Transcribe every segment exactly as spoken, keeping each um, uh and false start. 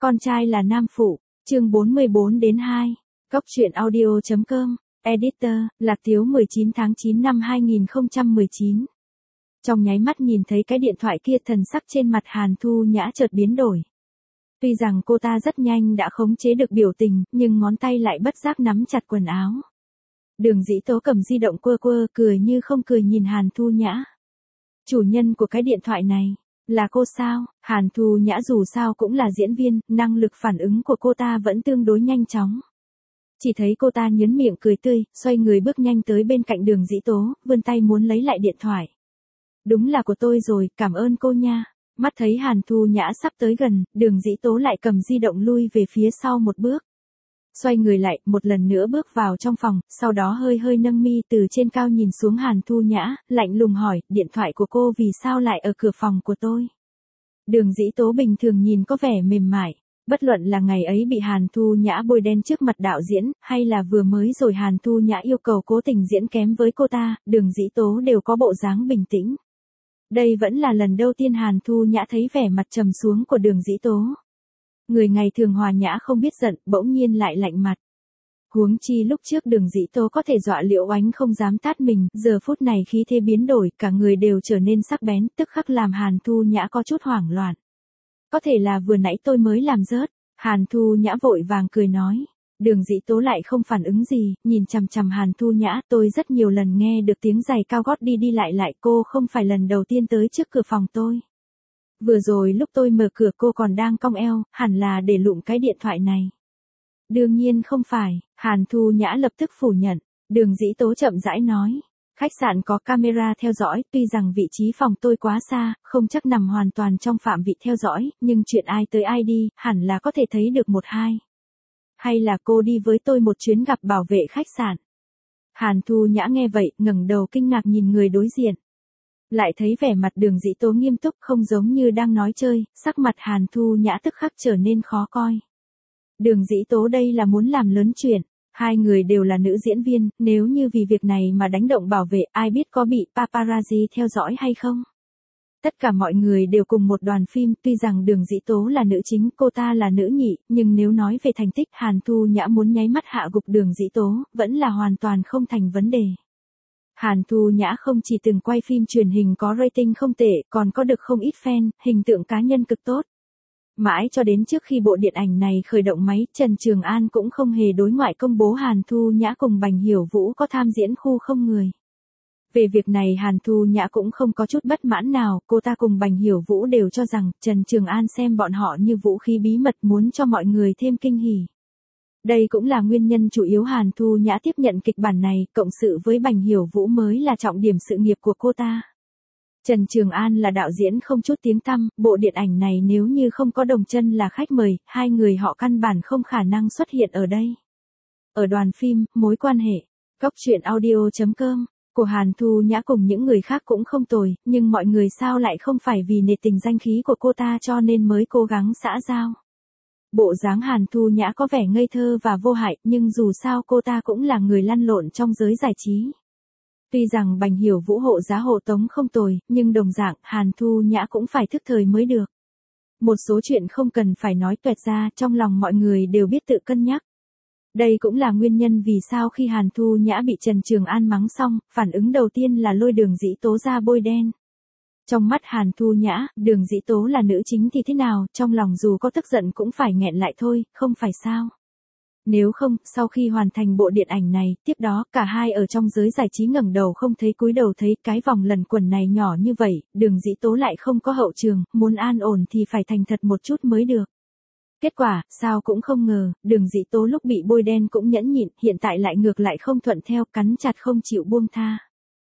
Con trai là nam phụ, chương bốn mươi bốn đến hai. Cốc truyện audio.com, Editor, Lạc Tiếu mười chín tháng chín năm hai nghìn không trăm mười chín. Trong nháy mắt nhìn thấy cái điện thoại kia, thần sắc trên mặt Hàn Thu Nhã chợt biến đổi. Tuy rằng cô ta rất nhanh đã khống chế được biểu tình, nhưng ngón tay lại bất giác nắm chặt quần áo. Đường Dĩ Tố cầm di động quơ quơ, cười như không cười nhìn Hàn Thu Nhã. Chủ nhân của cái điện thoại này, là cô sao? Hàn Thu Nhã dù sao cũng là diễn viên, năng lực phản ứng của cô ta vẫn tương đối nhanh chóng. Chỉ thấy cô ta nhếch miệng cười tươi, xoay người bước nhanh tới bên cạnh Đường Dĩ Tố, vươn tay muốn lấy lại điện thoại. Đúng là của tôi rồi, cảm ơn cô nha. Mắt thấy Hàn Thu Nhã sắp tới gần, Đường Dĩ Tố lại cầm di động lui về phía sau một bước. Xoay người lại, một lần nữa bước vào trong phòng, sau đó hơi hơi nâng mi từ trên cao nhìn xuống Hàn Thu Nhã, lạnh lùng hỏi, điện thoại của cô vì sao lại ở cửa phòng của tôi? Đường Dĩ Tố bình thường nhìn có vẻ mềm mại, bất luận là ngày ấy bị Hàn Thu Nhã bôi đen trước mặt đạo diễn, hay là vừa mới rồi Hàn Thu Nhã yêu cầu cố tình diễn kém với cô ta, Đường Dĩ Tố đều có bộ dáng bình tĩnh. Đây vẫn là lần đầu tiên Hàn Thu Nhã thấy vẻ mặt trầm xuống của Đường Dĩ Tố. Người ngày thường hòa nhã không biết giận, bỗng nhiên lại lạnh mặt. Huống chi lúc trước Đường Dĩ Tố có thể dọa Liễu Oánh không dám tát mình, giờ phút này khí thế biến đổi, cả người đều trở nên sắc bén, tức khắc làm Hàn Thu Nhã có chút hoảng loạn. Có thể là vừa nãy tôi mới làm rớt. Hàn Thu Nhã vội vàng cười nói. Đường Dĩ Tố lại không phản ứng gì, nhìn chằm chằm Hàn Thu Nhã, tôi rất nhiều lần nghe được tiếng giày cao gót đi đi lại lại, cô không phải lần đầu tiên tới trước cửa phòng tôi. Vừa rồi lúc tôi mở cửa cô còn đang cong eo, hẳn là để lụm cái điện thoại này. Đương nhiên không phải, Hàn Thu Nhã lập tức phủ nhận. Đường Dĩ Tố chậm rãi nói. Khách sạn có camera theo dõi, tuy rằng vị trí phòng tôi quá xa, không chắc nằm hoàn toàn trong phạm vị theo dõi, nhưng chuyện ai tới ai đi, hẳn là có thể thấy được một hai. Hay là cô đi với tôi một chuyến gặp bảo vệ khách sạn? Hàn Thu Nhã nghe vậy, ngẩng đầu kinh ngạc nhìn người đối diện. Lại thấy vẻ mặt Đường Dĩ Tố nghiêm túc, không giống như đang nói chơi, sắc mặt Hàn Thu Nhã tức khắc trở nên khó coi. Đường Dĩ Tố đây là muốn làm lớn chuyện. Hai người đều là nữ diễn viên, nếu như vì việc này mà đánh động bảo vệ, ai biết có bị paparazzi theo dõi hay không? Tất cả mọi người đều cùng một đoàn phim, tuy rằng Đường Dĩ Tố là nữ chính, cô ta là nữ nhị, nhưng nếu nói về thành tích, Hàn Thu Nhã muốn nháy mắt hạ gục Đường Dĩ Tố, vẫn là hoàn toàn không thành vấn đề. Hàn Thu Nhã không chỉ từng quay phim truyền hình có rating không tệ, còn có được không ít fan, hình tượng cá nhân cực tốt. Mãi cho đến trước khi bộ điện ảnh này khởi động máy, Trần Trường An cũng không hề đối ngoại công bố Hàn Thu Nhã cùng Bành Hiểu Vũ có tham diễn Khu Không Người. Về việc này Hàn Thu Nhã cũng không có chút bất mãn nào, cô ta cùng Bành Hiểu Vũ đều cho rằng Trần Trường An xem bọn họ như vũ khí bí mật, muốn cho mọi người thêm kinh hỉ. Đây cũng là nguyên nhân chủ yếu Hàn Thu Nhã tiếp nhận kịch bản này, cộng sự với Bành Hiểu Vũ mới là trọng điểm sự nghiệp của cô ta. Trần Trường An là đạo diễn không chút tiếng tăm, bộ điện ảnh này nếu như không có Đồng Chân là khách mời, hai người họ căn bản không khả năng xuất hiện ở đây. Ở đoàn phim, mối quan hệ, cốc truyện audio.com, của Hàn Thu Nhã cùng những người khác cũng không tồi, nhưng mọi người sao lại không phải vì nể tình danh khí của cô ta cho nên mới cố gắng xã giao. Bộ dáng Hàn Thu Nhã có vẻ ngây thơ và vô hại, nhưng dù sao cô ta cũng là người lăn lộn trong giới giải trí. Tuy rằng Bành Hiểu Vũ hộ giá hộ tống không tồi, nhưng đồng dạng, Hàn Thu Nhã cũng phải thức thời mới được. Một số chuyện không cần phải nói toẹt ra, trong lòng mọi người đều biết tự cân nhắc. Đây cũng là nguyên nhân vì sao khi Hàn Thu Nhã bị Trần Trường An mắng xong, phản ứng đầu tiên là lôi Đường Dĩ Tố ra bôi đen. Trong mắt Hàn Thu Nhã, Đường Dĩ Tố là nữ chính thì thế nào, trong lòng dù có tức giận cũng phải nghẹn lại thôi, không phải sao? Nếu không, sau khi hoàn thành bộ điện ảnh này, tiếp đó, cả hai ở trong giới giải trí ngẩng đầu không thấy cúi đầu thấy, cái vòng lần quần này nhỏ như vậy, Đường Dĩ Tố lại không có hậu trường, muốn an ổn thì phải thành thật một chút mới được. Kết quả, sao cũng không ngờ, Đường Dĩ Tố lúc bị bôi đen cũng nhẫn nhịn, hiện tại lại ngược lại không thuận theo, cắn chặt không chịu buông tha.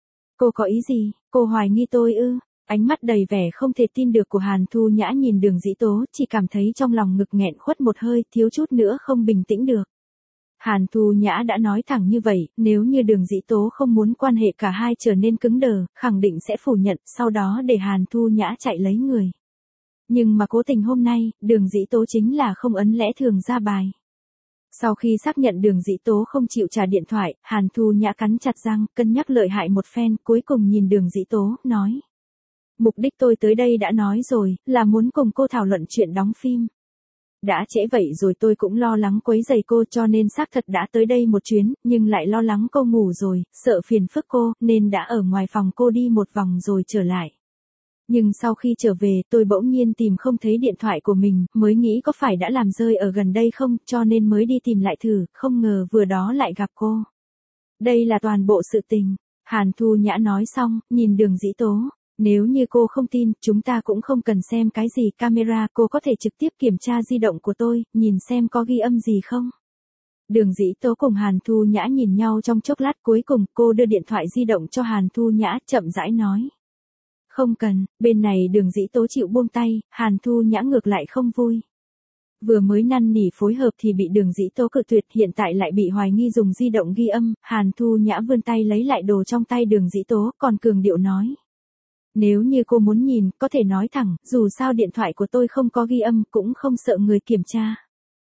Cô có ý gì, cô hoài nghi tôi ư? Ánh mắt đầy vẻ không thể tin được của Hàn Thu Nhã nhìn Đường Dĩ Tố, chỉ cảm thấy trong lòng ngực nghẹn khuất một hơi, thiếu chút nữa không bình tĩnh được. Hàn Thu Nhã đã nói thẳng như vậy, nếu như Đường Dĩ Tố không muốn quan hệ cả hai trở nên cứng đờ, khẳng định sẽ phủ nhận, sau đó để Hàn Thu Nhã chạy lấy người. Nhưng mà cố tình hôm nay, Đường Dĩ Tố chính là không ấn lẽ thường ra bài. Sau khi xác nhận Đường Dĩ Tố không chịu trả điện thoại, Hàn Thu Nhã cắn chặt răng, cân nhắc lợi hại một phen, cuối cùng nhìn Đường Dĩ Tố, nói. Mục đích tôi tới đây đã nói rồi, là muốn cùng cô thảo luận chuyện đóng phim. Đã trễ vậy rồi tôi cũng lo lắng quấy rầy cô cho nên xác thật đã tới đây một chuyến, nhưng lại lo lắng cô ngủ rồi, sợ phiền phức cô, nên đã ở ngoài phòng cô đi một vòng rồi trở lại. Nhưng sau khi trở về tôi bỗng nhiên tìm không thấy điện thoại của mình, mới nghĩ có phải đã làm rơi ở gần đây không, cho nên mới đi tìm lại thử, không ngờ vừa đó lại gặp cô. Đây là toàn bộ sự tình. Hàn Thu Nhã nói xong, nhìn Đường Dĩ Tố. Nếu như cô không tin, chúng ta cũng không cần xem cái gì camera, cô có thể trực tiếp kiểm tra di động của tôi, nhìn xem có ghi âm gì không. Đường Dĩ Tố cùng Hàn Thu Nhã nhìn nhau trong chốc lát, cuối cùng cô đưa điện thoại di động cho Hàn Thu Nhã, chậm rãi nói. Không cần, bên này Đường Dĩ Tố chịu buông tay, Hàn Thu Nhã ngược lại không vui. Vừa mới năn nỉ phối hợp thì bị Đường Dĩ Tố cự tuyệt, hiện tại lại bị hoài nghi dùng di động ghi âm, Hàn Thu Nhã vươn tay lấy lại đồ trong tay Đường Dĩ Tố, còn cường điệu nói. Nếu như cô muốn nhìn, có thể nói thẳng, dù sao điện thoại của tôi không có ghi âm, cũng không sợ người kiểm tra.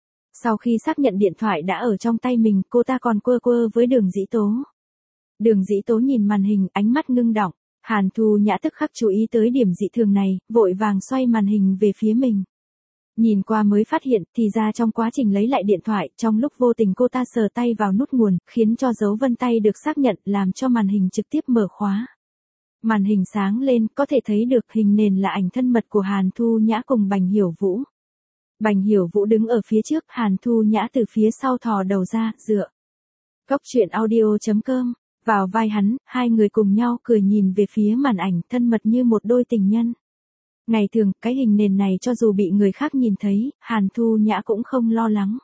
Sau khi xác nhận điện thoại đã ở trong tay mình, cô ta còn quơ quơ với Đường Dĩ Tố. Đường Dĩ Tố nhìn màn hình, ánh mắt ngưng đọng. Hàn Thu Nhã tức khắc chú ý tới điểm dị thường này, vội vàng xoay màn hình về phía mình. Nhìn qua mới phát hiện, thì ra trong quá trình lấy lại điện thoại, trong lúc vô tình cô ta sờ tay vào nút nguồn, khiến cho dấu vân tay được xác nhận, làm cho màn hình trực tiếp mở khóa. Màn hình sáng lên, có thể thấy được hình nền là ảnh thân mật của Hàn Thu Nhã cùng Bành Hiểu Vũ. Bành Hiểu Vũ đứng ở phía trước, Hàn Thu Nhã từ phía sau thò đầu ra, dựa. Cốc truyện audio chấm com, vào vai hắn, hai người cùng nhau cười nhìn về phía màn ảnh, thân mật như một đôi tình nhân. Ngày thường, cái hình nền này cho dù bị người khác nhìn thấy, Hàn Thu Nhã cũng không lo lắng.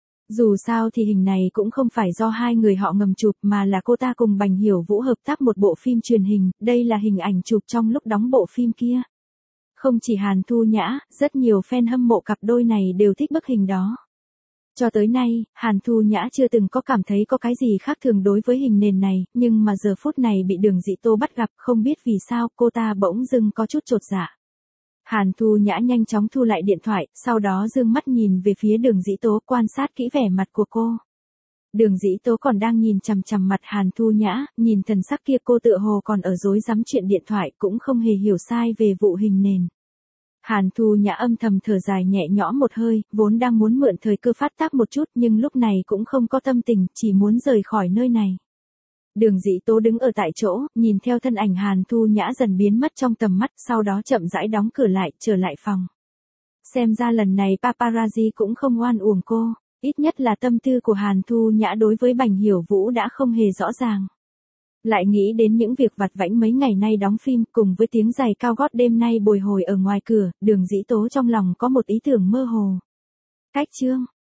Dù sao thì hình này cũng không phải do hai người họ ngầm chụp mà là cô ta cùng Bành Hiểu Vũ hợp tác một bộ phim truyền hình, đây là hình ảnh chụp trong lúc đóng bộ phim kia. Không chỉ Hàn Thu Nhã, rất nhiều fan hâm mộ cặp đôi này đều thích bức hình đó. Cho tới nay, Hàn Thu Nhã chưa từng có cảm thấy có cái gì khác thường đối với hình nền này, nhưng mà giờ phút này bị Đường Dĩ Tố bắt gặp, không biết vì sao cô ta bỗng dưng có chút chột dạ. Hàn Thu Nhã nhanh chóng thu lại điện thoại, sau đó dương mắt nhìn về phía Đường Dĩ Tố, quan sát kỹ vẻ mặt của cô. Đường Dĩ Tố còn đang nhìn chằm chằm mặt Hàn Thu Nhã, nhìn thần sắc kia cô tựa hồ còn ở rối rắm chuyện điện thoại, cũng không hề hiểu sai về vụ hình nền. Hàn Thu Nhã âm thầm thở dài nhẹ nhõm một hơi, vốn đang muốn mượn thời cơ phát tác một chút nhưng lúc này cũng không có tâm tình, chỉ muốn rời khỏi nơi này. Đường Dĩ Tố đứng ở tại chỗ, nhìn theo thân ảnh Hàn Thu Nhã dần biến mất trong tầm mắt, sau đó chậm rãi đóng cửa lại, trở lại phòng. Xem ra lần này paparazzi cũng không oan uổng cô, ít nhất là tâm tư của Hàn Thu Nhã đối với Bành Hiểu Vũ đã không hề rõ ràng. Lại nghĩ đến những việc vặt vãnh mấy ngày nay đóng phim, cùng với tiếng giày cao gót đêm nay bồi hồi ở ngoài cửa, Đường Dĩ Tố trong lòng có một ý tưởng mơ hồ. Cách chương